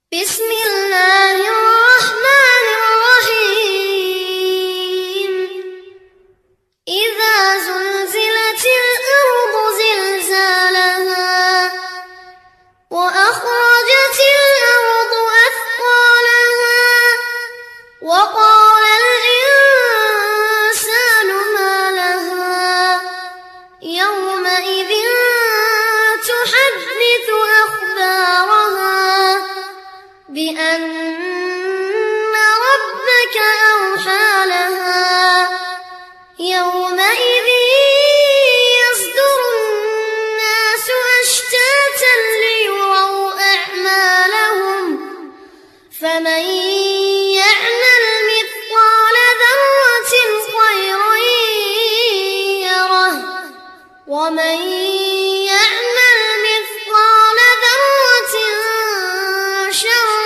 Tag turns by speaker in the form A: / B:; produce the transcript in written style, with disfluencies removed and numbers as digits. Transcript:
A: بسم الله الرحمن الرحيم إذا زلزلت الأرض زلزالها وأخرجت الأرض أثقالها وقال الإنسان ما لها يومئذ تحدث أخبارها بأن ربك أوحى لها يومئذ يصدر الناس أشتاتا ليروا أعمالهم فمن يعمل مثقال ذرة خيرا يره ومن يعمل مثقال ذرة شرا